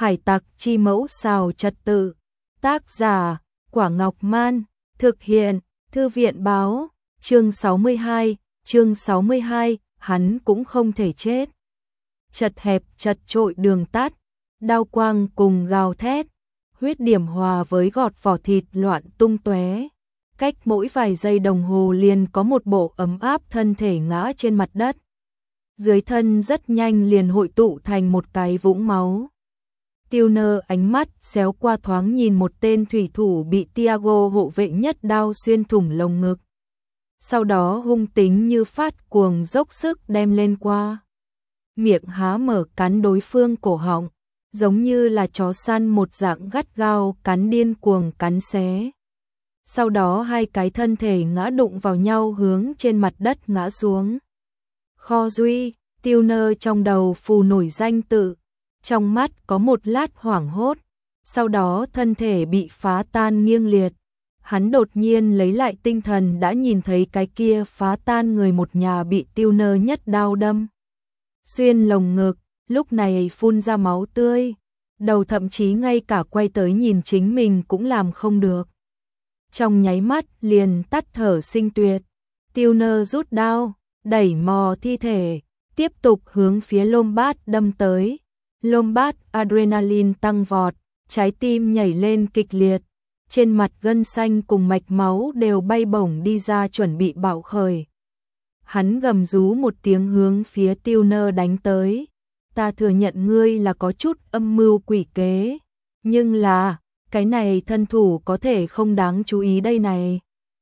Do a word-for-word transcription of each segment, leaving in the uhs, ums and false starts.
Hải tặc chi mẫu xào trật tự. Tác giả, Quả Ngọc Man. Thực hiện, Thư viện báo. Chương sáu mươi hai, chương sáu mươi hai, hắn cũng không thể chết. Chật hẹp chật trội đường tắt, đao quang cùng gào thét, huyết điểm hòa với gọt vỏ thịt loạn tung tóe. Cách mỗi vài giây đồng hồ liền có một bộ ấm áp thân thể ngã trên mặt đất. Dưới thân rất nhanh liền hội tụ thành một cái vũng máu. Turner ánh mắt xéo qua thoáng nhìn một tên thủy thủ bị Tiago hộ vệ nhất đao xuyên thủng lồng ngực. Sau đó hung tính như phát cuồng dốc sức đem lên qua. Miệng há mở cắn đối phương cổ họng, giống như là chó săn một dạng gắt gao cắn điên cuồng cắn xé. Sau đó hai cái thân thể ngã đụng vào nhau hướng trên mặt đất ngã xuống. Kho Duy, Turner trong đầu phù nổi danh tự, trong mắt có một lát hoảng hốt, sau đó thân thể bị phá tan nghiêng liệt. Hắn đột nhiên lấy lại tinh thần đã nhìn thấy cái kia phá tan người một nhà bị Turner nhất đao đâm xuyên lồng ngực, lúc này phun ra máu tươi, đầu thậm chí ngay cả quay tới nhìn chính mình cũng làm không được. Trong nháy mắt liền tắt thở sinh tuyệt. Turner rút đao, đẩy mò thi thể, tiếp tục hướng phía Lombard đâm tới. Lombard adrenaline tăng vọt, trái tim nhảy lên kịch liệt, trên mặt gân xanh cùng mạch máu đều bay bổng đi ra chuẩn bị bạo khởi. Hắn gầm rú một tiếng hướng phía Turner đánh tới. Ta thừa nhận ngươi là có chút âm mưu quỷ kế, nhưng là, cái này thân thủ có thể không đáng chú ý đây này.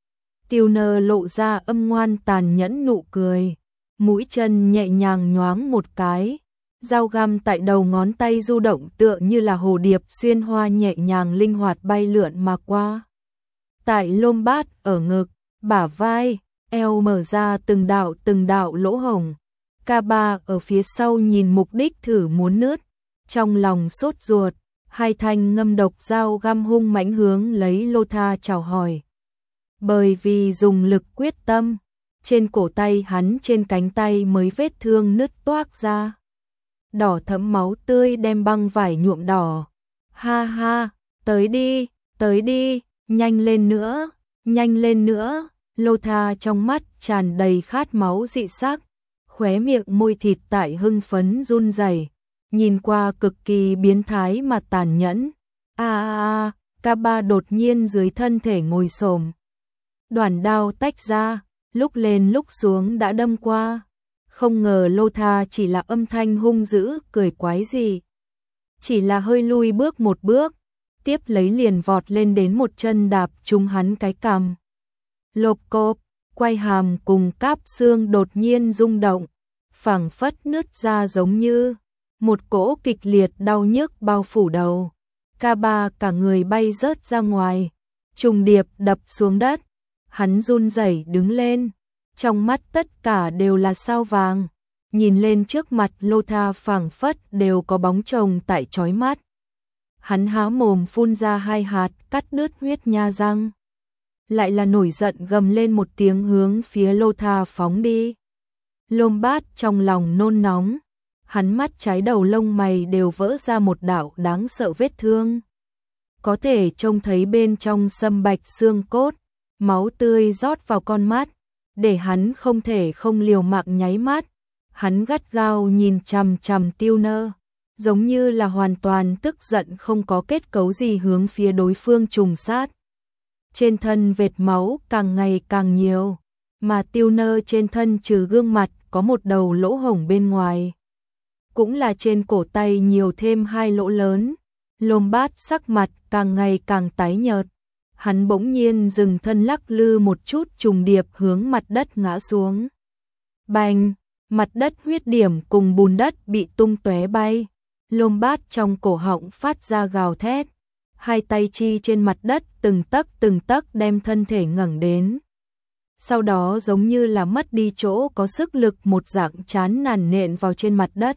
Turner lộ ra âm ngoan tàn nhẫn nụ cười, mũi chân nhẹ nhàng nhoáng một cái, dao găm tại đầu ngón tay du động tựa như là hồ điệp xuyên hoa nhẹ nhàng linh hoạt bay lượn mà qua. Tại Lombard ở ngực, bả vai, eo mở ra từng đạo từng đạo lỗ hổng. K ba ở phía sau nhìn mục đích thử muốn nứt, trong lòng sốt ruột, hai thanh ngâm độc dao găm hung mãnh hướng lấy Lothar chào hỏi. Bởi vì dùng lực quyết tâm, trên cổ tay hắn trên cánh tay mới vết thương nứt toác ra. Đỏ thẫm máu tươi đem băng vải nhuộm đỏ. Ha ha, tới đi, tới đi, nhanh lên nữa, nhanh lên nữa. Lothar trong mắt tràn đầy khát máu dị sắc, khóe miệng môi thịt tại hưng phấn run rẩy, nhìn qua cực kỳ biến thái mà tàn nhẫn. A a a, K ba đột nhiên dưới thân thể ngồi xổm. Đoàn đao tách ra, lúc lên lúc xuống đã đâm qua. Không ngờ Lothar chỉ là âm thanh hung dữ cười quái gì. Chỉ là hơi lui bước một bước, tiếp lấy liền vọt lên đến một chân đạp trúng hắn cái cằm. Lộp cộp, quay hàm cùng cáp xương đột nhiên rung động, phảng phất nứt ra giống như một cỗ kịch liệt đau nhức bao phủ đầu. K ba cả người bay rớt ra ngoài, trùng điệp đập xuống đất. Hắn run rẩy đứng lên, trong mắt tất cả đều là sao vàng, nhìn lên trước mặt Lothar phảng phất đều có bóng chồng tại chói mắt. Hắn há mồm phun ra hai hạt cắt đứt huyết nha răng, lại là nổi giận gầm lên một tiếng hướng phía Lothar phóng đi. Lombard trong lòng nôn nóng, hắn mắt trái đầu lông mày đều vỡ ra một đạo đáng sợ vết thương. Có thể trông thấy bên trong sâm bạch xương cốt, máu tươi rót vào con mắt, để hắn không thể không liều mạng nháy mắt. Hắn gắt gao nhìn chằm chằm Turner, giống như là hoàn toàn tức giận không có kết cấu gì hướng phía đối phương trùng sát. Trên thân vệt máu càng ngày càng nhiều, mà Turner trên thân trừ gương mặt có một đầu lỗ hổng bên ngoài, cũng là trên cổ tay nhiều thêm hai lỗ lớn. Lombard sắc mặt càng ngày càng tái nhợt, hắn bỗng nhiên dừng thân lắc lư một chút trùng điệp hướng mặt đất ngã xuống. Bành, mặt đất huyết điểm cùng bùn đất bị tung tóe bay. Lombard trong cổ họng phát ra gào thét, hai tay chi trên mặt đất từng tấc từng tấc đem thân thể ngẩng đến. Sau đó giống như là mất đi chỗ có sức lực một dạng chán nản nện vào trên mặt đất.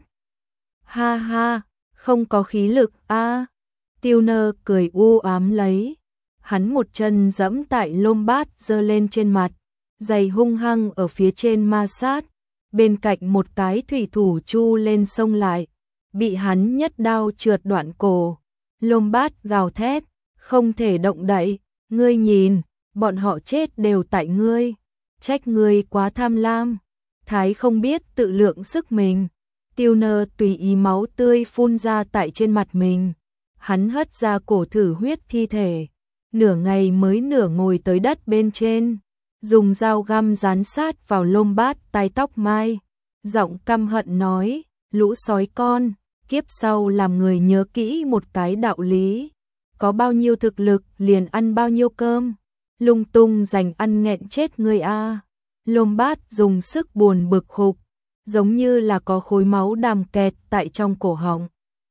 Ha ha, không có khí lực a. À. Turner cười u ám lấy, hắn một chân giẫm tại Lombard giơ lên trên mặt, giày hung hăng ở phía trên ma sát, bên cạnh một cái thủy thủ chu lên sông lại, bị hắn nhất đao trượt đoạn cổ. Lombards gào thét, không thể động đậy, ngươi nhìn, bọn họ chết đều tại ngươi, trách ngươi quá tham lam. Thái không biết tự lượng sức mình. Turner tùy ý máu tươi phun ra tại trên mặt mình. Hắn hất ra cổ thử huyết thi thể, nửa ngày mới nửa ngồi tới đất bên trên, dùng dao găm dán sát vào Lombards tai tóc mai, giọng căm hận nói, lũ sói con, kiếp sau làm người nhớ kỹ một cái đạo lý, có bao nhiêu thực lực liền ăn bao nhiêu cơm, lung tung dành ăn nghẹn chết người a. Lombards dùng sức buồn bực hục, giống như là có khối máu đàm kẹt tại trong cổ họng.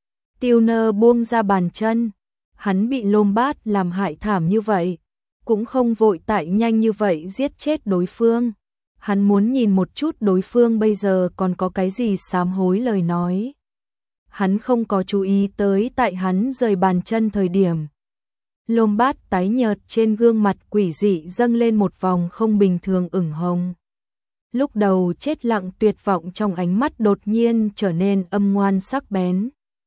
Turner buông ra bàn chân, hắn bị Lombards làm hại thảm như vậy, cũng không vội tại nhanh như vậy giết chết đối phương. Hắn muốn nhìn một chút đối phương bây giờ còn có cái gì sám hối lời nói. Hắn không có chú ý tới tại hắn rời bàn chân thời điểm. Lombards tái nhợt trên gương mặt quỷ dị dâng lên một vòng không bình thường ửng hồng. Lúc đầu chết lặng tuyệt vọng trong ánh mắt đột nhiên trở nên âm ngoan sắc bén.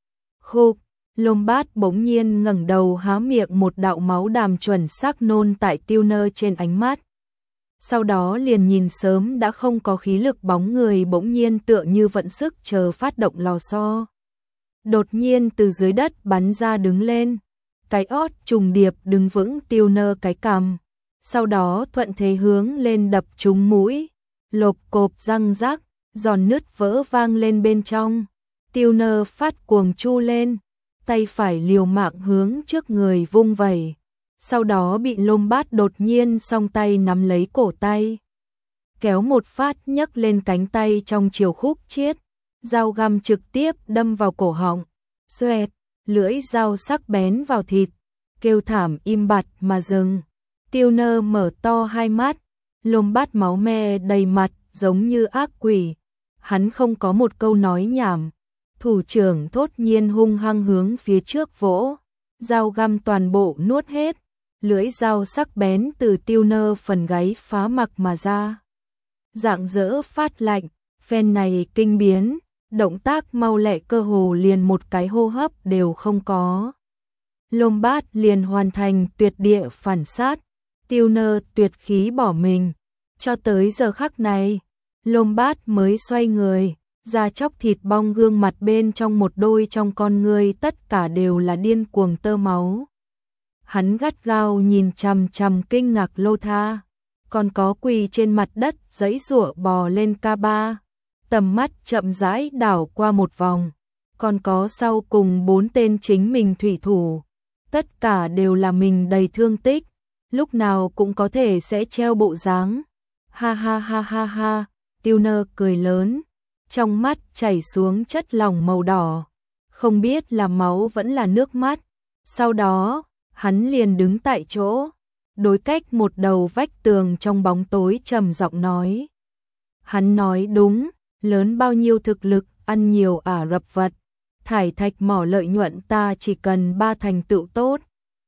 Khục, Lombards bỗng nhiên ngẩng đầu há miệng, một đạo máu đàm chuẩn xác nôn tại Turner trên ánh mắt. Sau đó liền nhìn sớm đã không có khí lực bóng người bỗng nhiên tựa như vận sức chờ phát động lò xo. Đột nhiên từ dưới đất bắn ra đứng lên, cái ót trùng điệp đứng vững Turner cái cằm, sau đó thuận thế hướng lên đập trúng mũi, lộp cộp răng rắc, giòn nứt vỡ vang lên bên trong. Turner phát cuồng chu lên, tay phải liều mạng hướng trước người vung vẩy, sau đó bị Lombards đột nhiên song tay nắm lấy cổ tay, kéo một phát nhấc lên cánh tay trong chiều khúc chiết, dao găm trực tiếp đâm vào cổ họng, xoẹt, lưỡi dao sắc bén vào thịt, kêu thảm im bặt mà dừng. Turner mở to hai mắt, Lombards máu me đầy mặt giống như ác quỷ, hắn không có một câu nói nhảm. Thủ trưởng thốt nhiên hung hăng hướng phía trước vỗ, dao găm toàn bộ nuốt hết, lưỡi dao sắc bén từ Turner phần gáy phá mặc mà ra. Dạng dỡ phát lạnh, phen này kinh biến, động tác mau lẹ cơ hồ liền một cái hô hấp đều không có. Lombards liền hoàn thành tuyệt địa phản sát, Turner tuyệt khí bỏ mình. Cho tới giờ khắc này, Lombards mới xoay người. Da chóc thịt bong gương mặt bên trong một đôi trong con ngươi tất cả đều là điên cuồng tơ máu. Hắn gắt gao nhìn chằm chằm kinh ngạc Lothar, còn có quỳ trên mặt đất giãy giụa bò lên ca ba, tầm mắt chậm rãi đảo qua một vòng, còn có sau cùng bốn tên chính mình thủy thủ, tất cả đều là mình đầy thương tích, lúc nào cũng có thể sẽ treo bộ dáng. Ha ha ha ha ha, Turner cười lớn, trong mắt chảy xuống chất lỏng màu đỏ, không biết là máu vẫn là nước mắt. Sau đó, hắn liền đứng tại chỗ, đối cách một đầu vách tường trong bóng tối trầm giọng nói. Hắn nói đúng, lớn bao nhiêu thực lực, ăn nhiều Ả Rập vật, thải thạch mỏ lợi nhuận ta chỉ cần ba thành tựu tốt.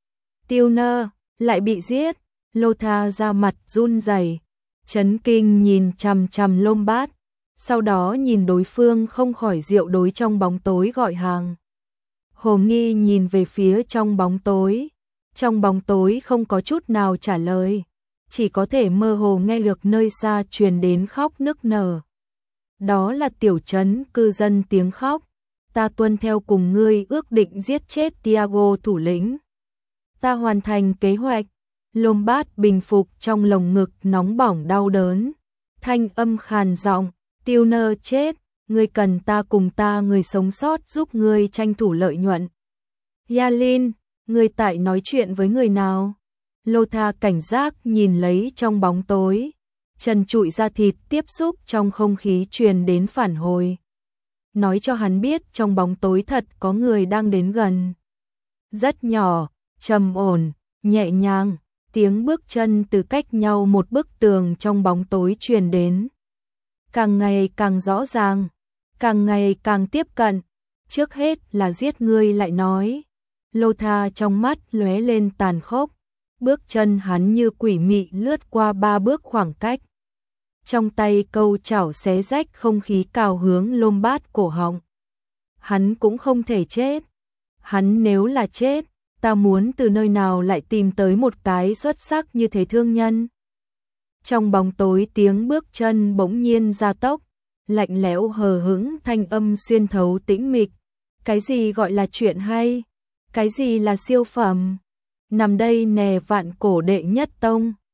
Turner lại bị giết, Lothar ra mặt run rẩy, chấn kinh nhìn chằm chằm Lombards. Sau đó nhìn đối phương không khỏi diệu đối trong bóng tối gọi hàng. Hồ Nghi nhìn về phía trong bóng tối. Trong bóng tối không có chút nào trả lời. Chỉ có thể mơ hồ nghe được nơi xa truyền đến khóc nức nở. Đó là tiểu trấn cư dân tiếng khóc. Ta tuân theo cùng ngươi ước định giết chết Tiago thủ lĩnh. Ta hoàn thành kế hoạch. Lombards bình phục trong lồng ngực nóng bỏng đau đớn. Thanh âm khàn giọng. Turner chết, ngươi cần ta cùng ta người sống sót giúp ngươi tranh thủ lợi nhuận. Yalin, ngươi tại nói chuyện với người nào? Lothar cảnh giác nhìn lấy trong bóng tối, trần trụi da thịt tiếp xúc trong không khí truyền đến phản hồi. Nói cho hắn biết trong bóng tối thật có người đang đến gần. Rất nhỏ, trầm ổn, nhẹ nhàng, tiếng bước chân từ cách nhau một bức tường trong bóng tối truyền đến. Càng ngày càng rõ ràng, càng ngày càng tiếp cận, trước hết là giết ngươi lại nói. Lothar trong mắt lóe lên tàn khốc, bước chân hắn như quỷ mị lướt qua ba bước khoảng cách. Trong tay câu chảo xé rách không khí cào hướng Lombards cổ họng. hắn cũng không thể chết. Hắn nếu là chết, ta muốn từ nơi nào lại tìm tới một cái xuất sắc như thế thương nhân. Trong bóng tối tiếng bước chân bỗng nhiên gia tốc, lạnh lẽo hờ hững thanh âm xuyên thấu tĩnh mịch. Cái gì gọi là chuyện hay? Cái gì là siêu phẩm? Nằm đây nè vạn cổ đệ nhất tông.